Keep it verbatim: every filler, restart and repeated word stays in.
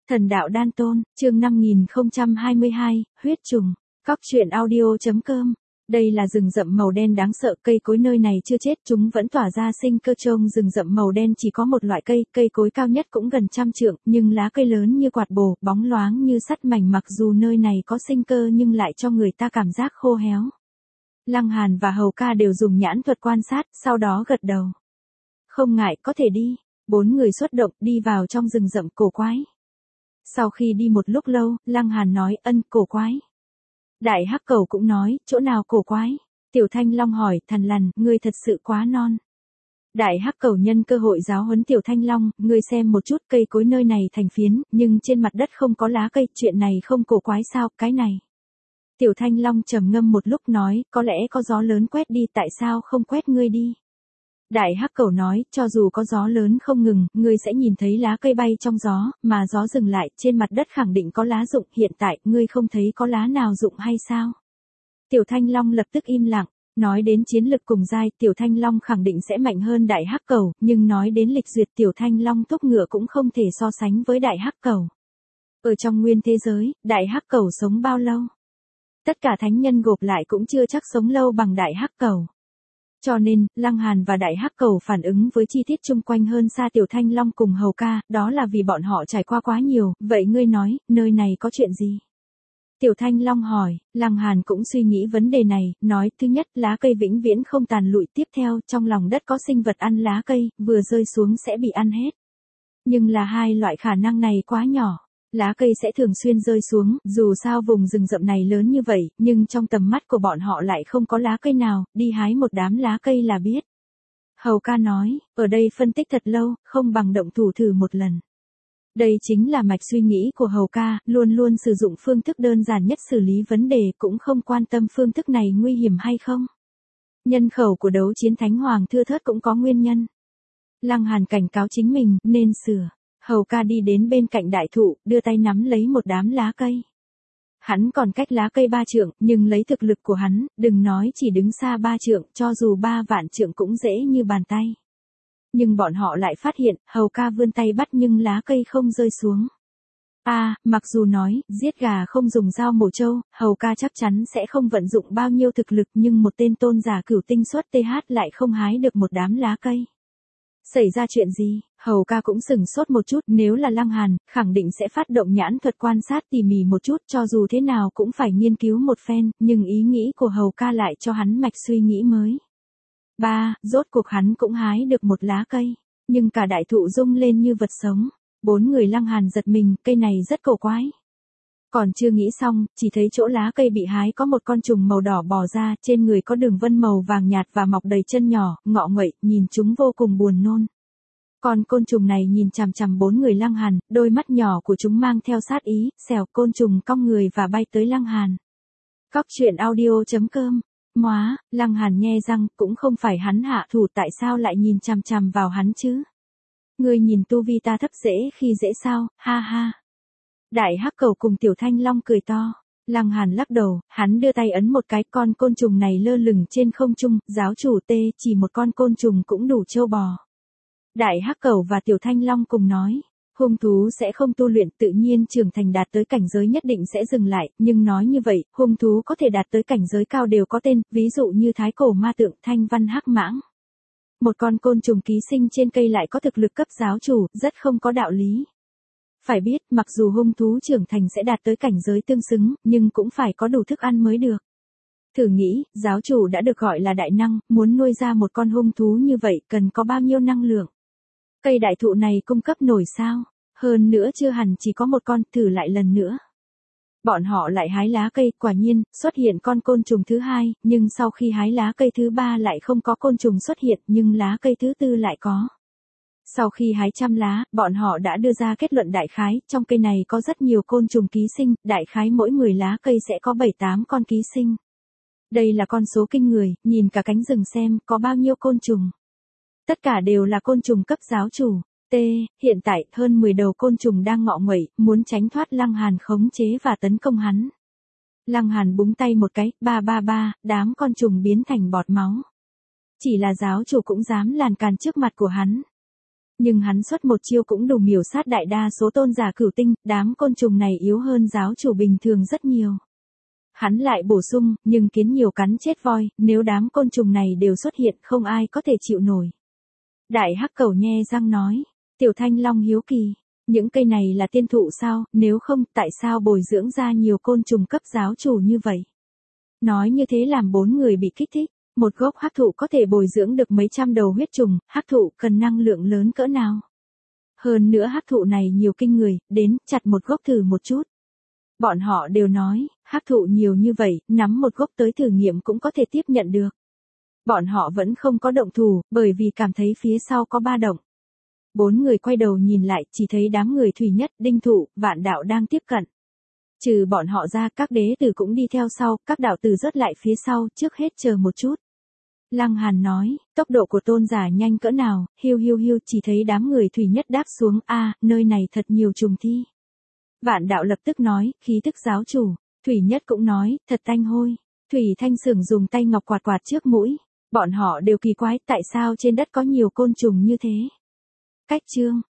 Thần đạo đan tôn, chương năm nghìn không trăm hai mươi hai, huyết trùng, cóc truyện audio.com. Đây là rừng rậm màu đen đáng sợ, cây cối nơi này chưa chết, chúng vẫn tỏa ra sinh cơ. Trông rừng rậm màu đen chỉ có một loại cây, cây cối cao nhất cũng gần trăm trượng, nhưng lá cây lớn như quạt bồ, bóng loáng như sắt mảnh. Mặc dù nơi này có sinh cơ nhưng lại cho người ta cảm giác khô héo. Lăng Hàn và Hầu Ca đều dùng nhãn thuật quan sát, sau đó gật đầu. Không ngại, có thể đi. Bốn người xuất động, đi vào trong rừng rậm cổ quái. Sau khi đi một lúc lâu, Lăng Hàn nói, ân, cổ quái. Đại Hắc Cẩu cũng nói, chỗ nào cổ quái? Tiểu Thanh Long hỏi, Thần Lằn, ngươi thật sự quá non. Đại Hắc Cẩu nhân cơ hội giáo huấn Tiểu Thanh Long, ngươi xem một chút, cây cối nơi này thành phiến, nhưng trên mặt đất không có lá cây, chuyện này không cổ quái sao, cái này. Tiểu Thanh Long trầm ngâm một lúc nói, có lẽ có gió lớn quét đi, tại sao không quét ngươi đi? Đại Hắc Cẩu nói, cho dù có gió lớn không ngừng, ngươi sẽ nhìn thấy lá cây bay trong gió, mà gió dừng lại, trên mặt đất khẳng định có lá rụng, hiện tại, ngươi không thấy có lá nào rụng hay sao? Tiểu Thanh Long lập tức im lặng, nói đến chiến lực cùng giai, Tiểu Thanh Long khẳng định sẽ mạnh hơn Đại Hắc Cẩu, nhưng nói đến lịch duyệt Tiểu Thanh Long thúc ngựa cũng không thể so sánh với Đại Hắc Cẩu. Ở trong nguyên thế giới, Đại Hắc Cẩu sống bao lâu? Tất cả thánh nhân gộp lại cũng chưa chắc sống lâu bằng Đại Hắc Cẩu. Cho nên, Lăng Hàn và Đại Hắc Cẩu phản ứng với chi tiết chung quanh hơn xa Tiểu Thanh Long cùng Hầu Ca, đó là vì bọn họ trải qua quá nhiều, vậy ngươi nói, nơi này có chuyện gì? Tiểu Thanh Long hỏi, Lăng Hàn cũng suy nghĩ vấn đề này, nói, thứ nhất, lá cây vĩnh viễn không tàn lụi, tiếp theo, trong lòng đất có sinh vật ăn lá cây, vừa rơi xuống sẽ bị ăn hết. Nhưng là hai loại khả năng này quá nhỏ. Lá cây sẽ thường xuyên rơi xuống, dù sao vùng rừng rậm này lớn như vậy, nhưng trong tầm mắt của bọn họ lại không có lá cây nào, đi hái một đám lá cây là biết. Hầu Ca nói, ở đây phân tích thật lâu, không bằng động thủ thử một lần. Đây chính là mạch suy nghĩ của Hầu Ca, luôn luôn sử dụng phương thức đơn giản nhất xử lý vấn đề, cũng không quan tâm phương thức này nguy hiểm hay không. Nhân khẩu của đấu chiến thánh hoàng thưa thớt cũng có nguyên nhân. Lăng Hàn cảnh cáo chính mình, nên sửa. Hầu Ca đi đến bên cạnh đại thụ, đưa tay nắm lấy một đám lá cây. Hắn còn cách lá cây ba trượng, nhưng lấy thực lực của hắn, đừng nói chỉ đứng xa ba trượng, cho dù ba vạn trượng cũng dễ như bàn tay. Nhưng bọn họ lại phát hiện, Hầu Ca vươn tay bắt nhưng lá cây không rơi xuống. À, mặc dù nói, giết gà không dùng dao mổ trâu, Hầu Ca chắc chắn sẽ không vận dụng bao nhiêu thực lực, nhưng một tên tôn giả cửu tinh xuất tê hát lại không hái được một đám lá cây. Xảy ra chuyện gì? Hầu Ca cũng sừng sốt một chút, nếu là Lăng Hàn, khẳng định sẽ phát động nhãn thuật quan sát tỉ mỉ một chút, cho dù thế nào cũng phải nghiên cứu một phen, nhưng ý nghĩ của Hầu Ca lại cho hắn mạch suy nghĩ mới. Ba, rốt cuộc hắn cũng hái được một lá cây, nhưng cả đại thụ rung lên như vật sống. Bốn người Lăng Hàn giật mình, cây này rất cổ quái. Còn chưa nghĩ xong, chỉ thấy chỗ lá cây bị hái có một con trùng màu đỏ bò ra, trên người có đường vân màu vàng nhạt và mọc đầy chân nhỏ, ngọ nguậy, nhìn chúng vô cùng buồn nôn. Còn côn trùng này nhìn chằm chằm bốn người Lăng Hàn, đôi mắt nhỏ của chúng mang theo sát ý, xèo, côn trùng cong người và bay tới Lăng Hàn. Cóc truyện audio.com. Móa, Lăng Hàn nhe răng, cũng không phải hắn hạ thủ, tại sao lại nhìn chằm chằm vào hắn chứ? Ngươi nhìn tu vi ta thấp dễ khi dễ sao, ha ha. Đại Hắc Cẩu cùng Tiểu Thanh Long cười to. Lăng Hàn lắc đầu, hắn đưa tay ấn một cái, con côn trùng này lơ lửng trên không trung, giáo chủ tê, chỉ một con côn trùng cũng đủ trâu bò. Đại Hắc Cẩu và Tiểu Thanh Long cùng nói, hung thú sẽ không tu luyện, tự nhiên trưởng thành đạt tới cảnh giới nhất định sẽ dừng lại, nhưng nói như vậy, hung thú có thể đạt tới cảnh giới cao đều có tên, ví dụ như Thái Cổ Ma Tượng, Thanh Văn Hắc Mãng. Một con côn trùng ký sinh trên cây lại có thực lực cấp giáo chủ, rất không có đạo lý. Phải biết, mặc dù hung thú trưởng thành sẽ đạt tới cảnh giới tương xứng, nhưng cũng phải có đủ thức ăn mới được. Thử nghĩ, giáo chủ đã được gọi là đại năng, muốn nuôi ra một con hung thú như vậy, cần có bao nhiêu năng lượng? Cây đại thụ này cung cấp nổi sao? Hơn nữa chưa hẳn chỉ có một con, thử lại lần nữa. Bọn họ lại hái lá cây, quả nhiên, xuất hiện con côn trùng thứ hai, nhưng sau khi hái lá cây thứ ba lại không có côn trùng xuất hiện, nhưng lá cây thứ tư lại có. Sau khi hái trăm lá, bọn họ đã đưa ra kết luận đại khái, trong cây này có rất nhiều côn trùng ký sinh, đại khái mỗi mười lá cây sẽ có bảy tám con ký sinh. Đây là con số kinh người, nhìn cả cánh rừng xem, có bao nhiêu côn trùng. Tất cả đều là côn trùng cấp giáo chủ. T, hiện tại, hơn mười đầu côn trùng đang ngọ nguậy, muốn tránh thoát Lăng Hàn khống chế và tấn công hắn. Lăng Hàn búng tay một cái, ba ba ba, đám con trùng biến thành bọt máu. Chỉ là giáo chủ cũng dám làn càn trước mặt của hắn. Nhưng hắn xuất một chiêu cũng đủ miểu sát đại đa số tôn giả cửu tinh, đám côn trùng này yếu hơn giáo chủ bình thường rất nhiều. Hắn lại bổ sung, nhưng kiến nhiều cắn chết voi, nếu đám côn trùng này đều xuất hiện không ai có thể chịu nổi. Đại hắc cẩu nhe răng nói, Tiểu Thanh Long hiếu kỳ, những cây này là tiên thụ sao, nếu không tại sao bồi dưỡng ra nhiều côn trùng cấp giáo chủ như vậy. Nói như thế làm bốn người bị kích thích, một gốc hắc thụ có thể bồi dưỡng được mấy trăm đầu huyết trùng, hắc thụ cần năng lượng lớn cỡ nào. Hơn nữa hắc thụ này nhiều kinh người, đến chặt một gốc thử một chút. Bọn họ đều nói, hắc thụ nhiều như vậy, nắm một gốc tới thử nghiệm cũng có thể tiếp nhận được. Bọn họ vẫn không có động thủ, bởi vì cảm thấy phía sau có ba động. Bốn người quay đầu nhìn lại, chỉ thấy đám người Thủy Nhất, Đinh Thụ, Vạn Đạo đang tiếp cận. Trừ bọn họ ra, các đế tử cũng đi theo sau, các đạo tử rớt lại phía sau, trước hết chờ một chút. Lăng Hàn nói, tốc độ của tôn giả nhanh cỡ nào, hiu hiu hiu, chỉ thấy đám người Thủy Nhất đáp xuống, a, nơi này thật nhiều trùng thi. Vạn Đạo lập tức nói, khí tức giáo chủ. Thủy Nhất cũng nói, thật tanh hôi. Thủy Thanh Sưởng dùng tay ngọc quạt quạt trước mũi. Bọn họ đều kỳ quái, tại sao trên đất có nhiều côn trùng như thế. Cách chương